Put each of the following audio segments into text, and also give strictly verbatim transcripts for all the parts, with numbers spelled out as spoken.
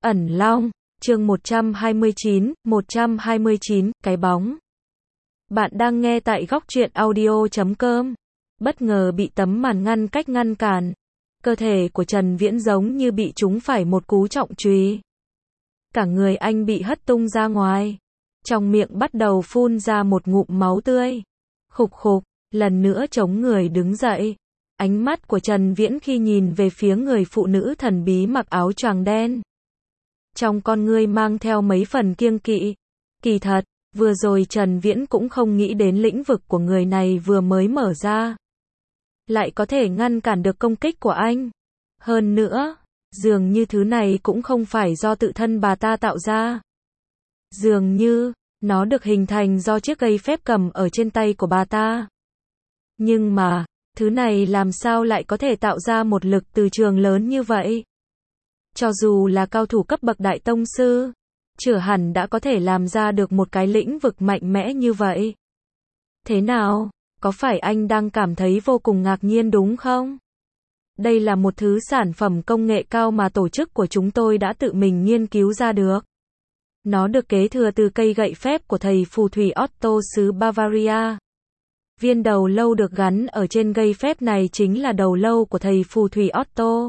Ẩn Long, chương một trăm hai mươi chín, một trăm hai mươi chín, cái bóng. Bạn đang nghe tại góc truyện audio chấm com. Bất ngờ bị tấm màn ngăn cách ngăn cản. Cơ thể của Trần Viễn giống như bị trúng phải một cú trọng truy. Cả người anh bị hất tung ra ngoài. Trong miệng bắt đầu phun ra một ngụm máu tươi. Khục khục, lần nữa chống người đứng dậy. Ánh mắt của Trần Viễn khi nhìn về phía người phụ nữ thần bí mặc áo choàng đen. Trong con ngươi mang theo mấy phần kiêng kỵ. Kỳ thật, vừa rồi Trần Viễn cũng không nghĩ đến lĩnh vực của người này vừa mới mở ra. Lại có thể ngăn cản được công kích của anh. Hơn nữa, dường như thứ này cũng không phải do tự thân bà ta tạo ra. Dường như, nó được hình thành do chiếc cây phép cầm ở trên tay của bà ta. Nhưng mà, thứ này làm sao lại có thể tạo ra một lực từ trường lớn như vậy? Cho dù là cao thủ cấp bậc đại tông sư, chưa hẳn đã có thể làm ra được một cái lĩnh vực mạnh mẽ như vậy. Thế nào? Có phải anh đang cảm thấy vô cùng ngạc nhiên đúng không? Đây là một thứ sản phẩm công nghệ cao mà tổ chức của chúng tôi đã tự mình nghiên cứu ra được. Nó được kế thừa từ cây gậy phép của thầy phù thủy Otto xứ Bavaria. Viên đầu lâu được gắn ở trên cây phép này chính là đầu lâu của thầy phù thủy Otto.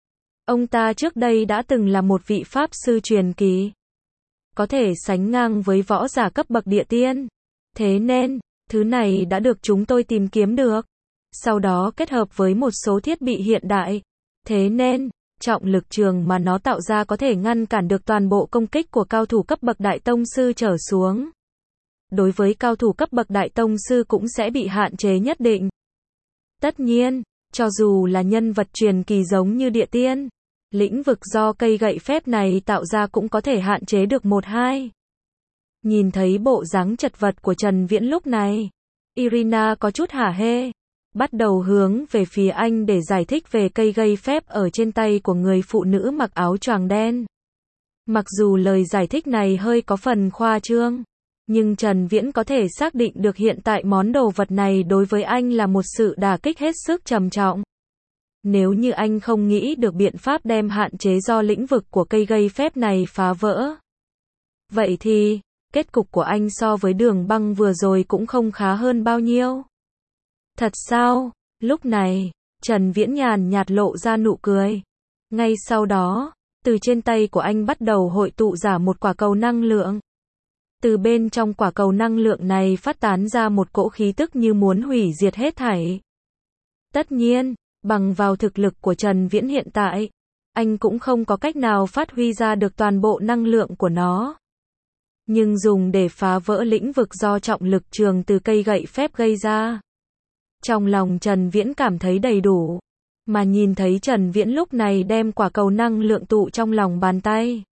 Ông ta trước đây đã từng là một vị pháp sư truyền kỳ. Có thể sánh ngang với võ giả cấp bậc địa tiên. Thế nên, thứ này đã được chúng tôi tìm kiếm được. Sau đó kết hợp với một số thiết bị hiện đại. Thế nên, trọng lực trường mà nó tạo ra có thể ngăn cản được toàn bộ công kích của cao thủ cấp bậc đại tông sư trở xuống. Đối với cao thủ cấp bậc đại tông sư cũng sẽ bị hạn chế nhất định. Tất nhiên, cho dù là nhân vật truyền kỳ giống như địa tiên, lĩnh vực do cây gậy phép này tạo ra cũng có thể hạn chế được một hai. Nhìn thấy bộ dáng chật vật của Trần Viễn lúc này, Irina có chút hả hê, bắt đầu hướng về phía anh để giải thích về cây gậy phép ở trên tay của người phụ nữ mặc áo choàng đen. Mặc dù lời giải thích này hơi có phần khoa trương, nhưng Trần Viễn có thể xác định được hiện tại món đồ vật này đối với anh là một sự đả kích hết sức trầm trọng. Nếu như anh không nghĩ được biện pháp đem hạn chế do lĩnh vực của cây gậy phép này phá vỡ, vậy thì, kết cục của anh so với Đường Băng vừa rồi cũng không khá hơn bao nhiêu. Thật sao? Lúc này, Trần Viễn nhàn nhạt lộ ra nụ cười. Ngay sau đó, từ trên tay của anh bắt đầu hội tụ ra một quả cầu năng lượng. Từ bên trong quả cầu năng lượng này phát tán ra một cỗ khí tức như muốn hủy diệt hết thảy. Tất nhiên, bằng vào thực lực của Trần Viễn hiện tại, anh cũng không có cách nào phát huy ra được toàn bộ năng lượng của nó. Nhưng dùng để phá vỡ lĩnh vực do trọng lực trường từ cây gậy phép gây ra. Trong lòng Trần Viễn cảm thấy đầy đủ. Mà nhìn thấy Trần Viễn lúc này đem quả cầu năng lượng tụ trong lòng bàn tay.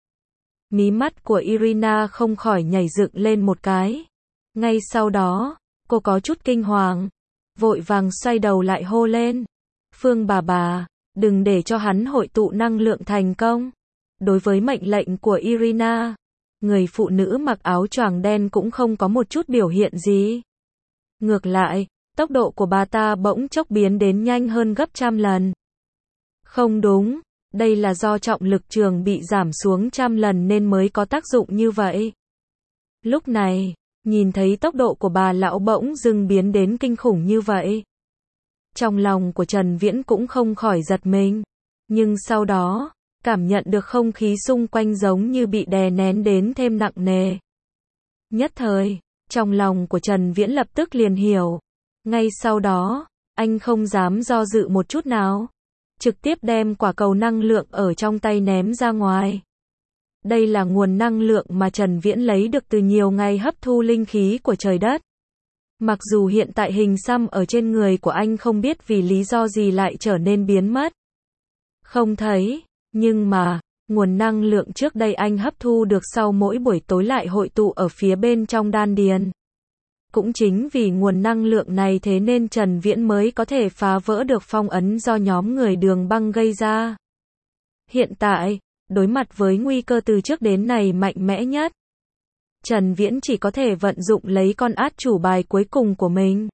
Mí mắt của Irina không khỏi nhảy dựng lên một cái. Ngay sau đó, cô có chút kinh hoàng. Vội vàng xoay đầu lại hô lên. Phương bà bà, đừng để cho hắn hội tụ năng lượng thành công. Đối với mệnh lệnh của Irina, người phụ nữ mặc áo choàng đen cũng không có một chút biểu hiện gì. Ngược lại, tốc độ của bà ta bỗng chốc biến đến nhanh hơn gấp trăm lần. Không đúng, đây là do trọng lực trường bị giảm xuống trăm lần nên mới có tác dụng như vậy. Lúc này, nhìn thấy tốc độ của bà lão bỗng dưng biến đến kinh khủng như vậy. Trong lòng của Trần Viễn cũng không khỏi giật mình. Nhưng sau đó, cảm nhận được không khí xung quanh giống như bị đè nén đến thêm nặng nề. Nhất thời, trong lòng của Trần Viễn lập tức liền hiểu. Ngay sau đó, anh không dám do dự một chút nào. Trực tiếp đem quả cầu năng lượng ở trong tay ném ra ngoài. Đây là nguồn năng lượng mà Trần Viễn lấy được từ nhiều ngày hấp thu linh khí của trời đất. Mặc dù hiện tại hình xăm ở trên người của anh không biết vì lý do gì lại trở nên biến mất. Không thấy, nhưng mà, nguồn năng lượng trước đây anh hấp thu được sau mỗi buổi tối lại hội tụ ở phía bên trong đan điền. Cũng chính vì nguồn năng lượng này thế nên Trần Viễn mới có thể phá vỡ được phong ấn do nhóm người Đường Băng gây ra. Hiện tại, đối mặt với nguy cơ từ trước đến nay mạnh mẽ nhất, Trần Viễn chỉ có thể vận dụng lấy con át chủ bài cuối cùng của mình.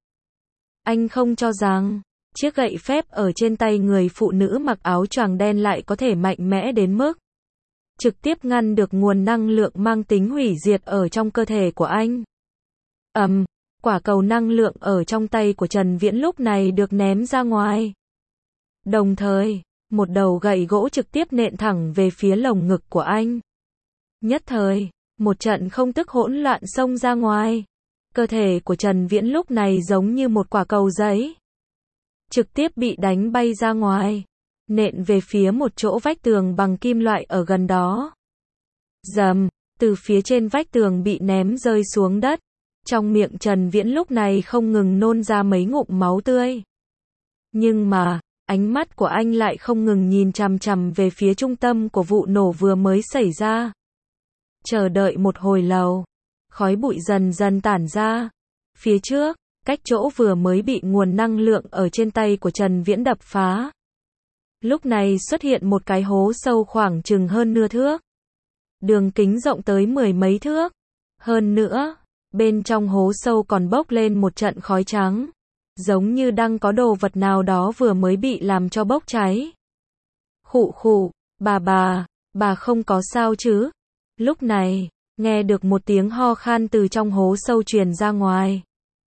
Anh không cho rằng, chiếc gậy phép ở trên tay người phụ nữ mặc áo choàng đen lại có thể mạnh mẽ đến mức trực tiếp ngăn được nguồn năng lượng mang tính hủy diệt ở trong cơ thể của anh. Ầm, um, quả cầu năng lượng ở trong tay của Trần Viễn lúc này được ném ra ngoài. Đồng thời, một đầu gậy gỗ trực tiếp nện thẳng về phía lồng ngực của anh. Nhất thời, một trận không tức hỗn loạn xông ra ngoài. Cơ thể của Trần Viễn lúc này giống như một quả cầu giấy, trực tiếp bị đánh bay ra ngoài, nện về phía một chỗ vách tường bằng kim loại ở gần đó. Rầm, từ phía trên vách tường bị ném rơi xuống đất. Trong miệng Trần Viễn lúc này không ngừng nôn ra mấy ngụm máu tươi. Nhưng mà, ánh mắt của anh lại không ngừng nhìn chằm chằm về phía trung tâm của vụ nổ vừa mới xảy ra. Chờ đợi một hồi lâu, khói bụi dần dần tản ra. Phía trước, cách chỗ vừa mới bị nguồn năng lượng ở trên tay của Trần Viễn đập phá, lúc này xuất hiện một cái hố sâu khoảng chừng hơn nửa thước. Đường kính rộng tới mười mấy thước. Hơn nữa, bên trong hố sâu còn bốc lên một trận khói trắng, giống như đang có đồ vật nào đó vừa mới bị làm cho bốc cháy. Khụ khụ, bà bà, bà không có sao chứ? Lúc này, nghe được một tiếng ho khan từ trong hố sâu truyền ra ngoài.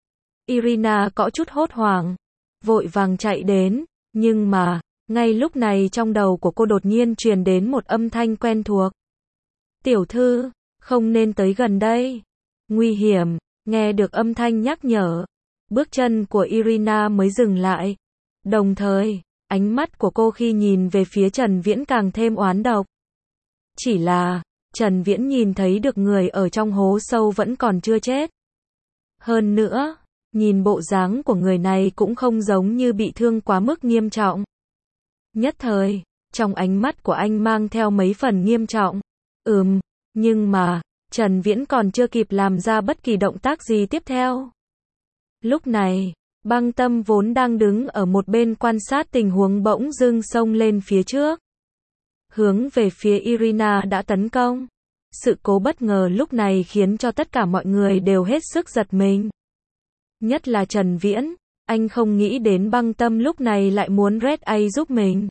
Irina có chút hốt hoảng, vội vàng chạy đến, nhưng mà, ngay lúc này trong đầu của cô đột nhiên truyền đến một âm thanh quen thuộc. Tiểu thư, không nên tới gần đây. Nguy hiểm, nghe được âm thanh nhắc nhở. Bước chân của Irina mới dừng lại. Đồng thời, ánh mắt của cô khi nhìn về phía Trần Viễn càng thêm oán độc. Chỉ là, Trần Viễn nhìn thấy được người ở trong hố sâu vẫn còn chưa chết. Hơn nữa, nhìn bộ dáng của người này cũng không giống như bị thương quá mức nghiêm trọng. Nhất thời, trong ánh mắt của anh mang theo mấy phần nghiêm trọng. Ừm, nhưng mà, Trần Viễn còn chưa kịp làm ra bất kỳ động tác gì tiếp theo. Lúc này, Băng Tâm vốn đang đứng ở một bên quan sát tình huống bỗng dưng xông lên phía trước, hướng về phía Irina đã tấn công. Sự cố bất ngờ lúc này khiến cho tất cả mọi người đều hết sức giật mình. Nhất là Trần Viễn, anh không nghĩ đến Băng Tâm lúc này lại muốn Red A giúp mình.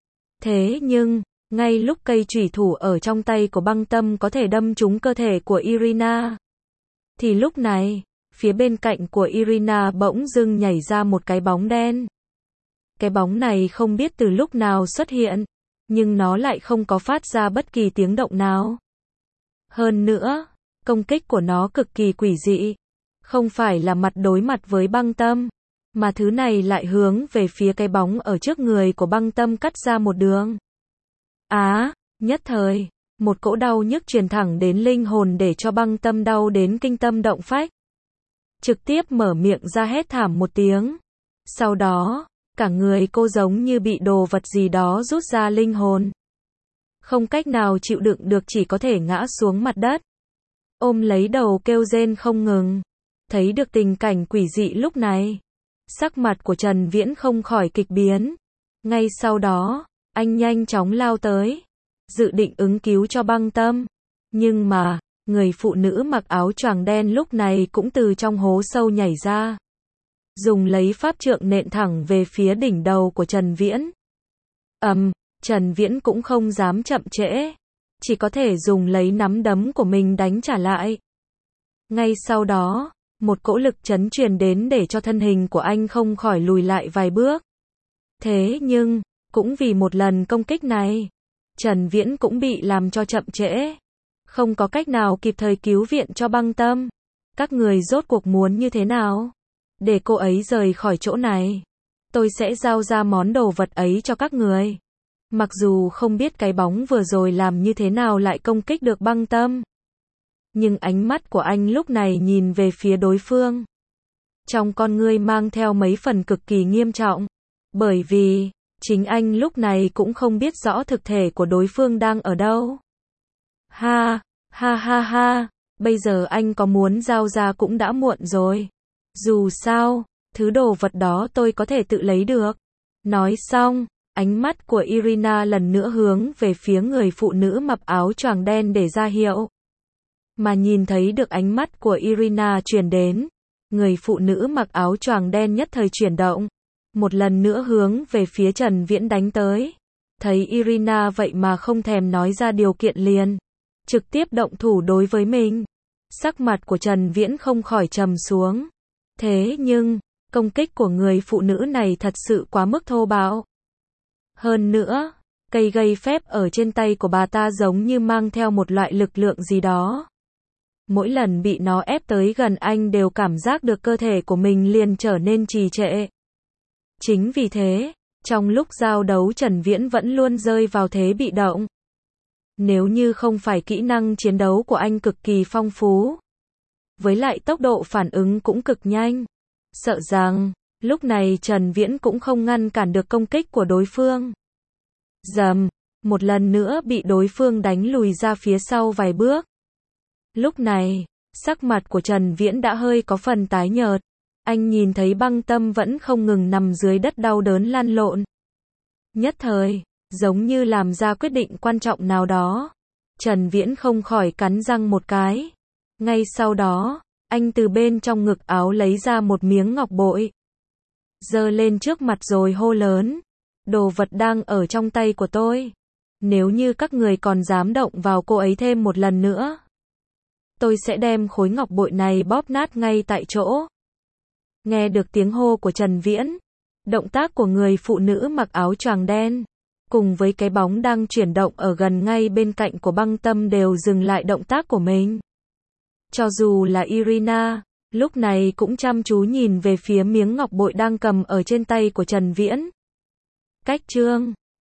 Thế nhưng, ngay lúc cây chủy thủ ở trong tay của Băng Tâm có thể đâm trúng cơ thể của Irina, thì lúc này, phía bên cạnh của Irina bỗng dưng nhảy ra một cái bóng đen. Cái bóng này không biết từ lúc nào xuất hiện, nhưng nó lại không có phát ra bất kỳ tiếng động nào. Hơn nữa, công kích của nó cực kỳ quỷ dị. Không phải là mặt đối mặt với Băng Tâm, mà thứ này lại hướng về phía cái bóng ở trước người của Băng Tâm cắt ra một đường. Á, à, nhất thời, một cỗ đau nhức truyền thẳng đến linh hồn để cho Băng Tâm đau đến kinh tâm động phách. Trực tiếp mở miệng ra hét thảm một tiếng. Sau đó, cả người cô giống như bị đồ vật gì đó rút ra linh hồn. Không cách nào chịu đựng được chỉ có thể ngã xuống mặt đất. Ôm lấy đầu kêu rên không ngừng. Thấy được tình cảnh quỷ dị lúc này, sắc mặt của Trần Viễn không khỏi kịch biến. Ngay sau đó, anh nhanh chóng lao tới, dự định ứng cứu cho Băng Tâm. Nhưng mà, người phụ nữ mặc áo choàng đen lúc này cũng từ trong hố sâu nhảy ra, dùng lấy pháp trượng nện thẳng về phía đỉnh đầu của Trần Viễn. Ầm, um, Trần Viễn cũng không dám chậm trễ, chỉ có thể dùng lấy nắm đấm của mình đánh trả lại. Ngay sau đó, một cỗ lực chấn truyền đến để cho thân hình của anh không khỏi lùi lại vài bước. Thế nhưng, cũng vì một lần công kích này, Trần Viễn cũng bị làm cho chậm trễ. Không có cách nào kịp thời cứu viện cho Băng Tâm. Các người rốt cuộc muốn như thế nào? Để cô ấy rời khỏi chỗ này, tôi sẽ giao ra món đồ vật ấy cho các người. Mặc dù không biết cái bóng vừa rồi làm như thế nào lại công kích được Băng Tâm, nhưng ánh mắt của anh lúc này nhìn về phía đối phương, trong con ngươi mang theo mấy phần cực kỳ nghiêm trọng. Bởi vì, chính anh lúc này cũng không biết rõ thực thể của đối phương đang ở đâu. Ha, ha ha ha, bây giờ anh có muốn giao ra cũng đã muộn rồi. Dù sao, thứ đồ vật đó tôi có thể tự lấy được. Nói xong, ánh mắt của Irina lần nữa hướng về phía người phụ nữ mặc áo choàng đen để ra hiệu. Mà nhìn thấy được ánh mắt của Irina truyền đến, người phụ nữ mặc áo choàng đen nhất thời chuyển động, một lần nữa hướng về phía Trần Viễn đánh tới. Thấy Irina vậy mà không thèm nói ra điều kiện liền, trực tiếp động thủ đối với mình. Sắc mặt của Trần Viễn không khỏi trầm xuống. Thế nhưng, công kích của người phụ nữ này thật sự quá mức thô bạo. Hơn nữa, cây gây phép ở trên tay của bà ta giống như mang theo một loại lực lượng gì đó. Mỗi lần bị nó ép tới gần anh đều cảm giác được cơ thể của mình liền trở nên trì trệ. Chính vì thế, trong lúc giao đấu Trần Viễn vẫn luôn rơi vào thế bị động. Nếu như không phải kỹ năng chiến đấu của anh cực kỳ phong phú, với lại tốc độ phản ứng cũng cực nhanh, sợ rằng, lúc này Trần Viễn cũng không ngăn cản được công kích của đối phương. Rầm, một lần nữa bị đối phương đánh lùi ra phía sau vài bước. Lúc này, sắc mặt của Trần Viễn đã hơi có phần tái nhợt. Anh nhìn thấy Băng Tâm vẫn không ngừng nằm dưới đất đau đớn lăn lộn. Nhất thời, giống như làm ra quyết định quan trọng nào đó. Trần Viễn không khỏi cắn răng một cái. Ngay sau đó, anh từ bên trong ngực áo lấy ra một miếng ngọc bội. Giơ lên trước mặt rồi hô lớn. Đồ vật đang ở trong tay của tôi. Nếu như các người còn dám động vào cô ấy thêm một lần nữa, tôi sẽ đem khối ngọc bội này bóp nát ngay tại chỗ. Nghe được tiếng hô của Trần Viễn, động tác của người phụ nữ mặc áo choàng đen, cùng với cái bóng đang chuyển động ở gần ngay bên cạnh của Băng Tâm đều dừng lại động tác của mình. Cho dù là Irina, lúc này cũng chăm chú nhìn về phía miếng ngọc bội đang cầm ở trên tay của Trần Viễn. Cách chương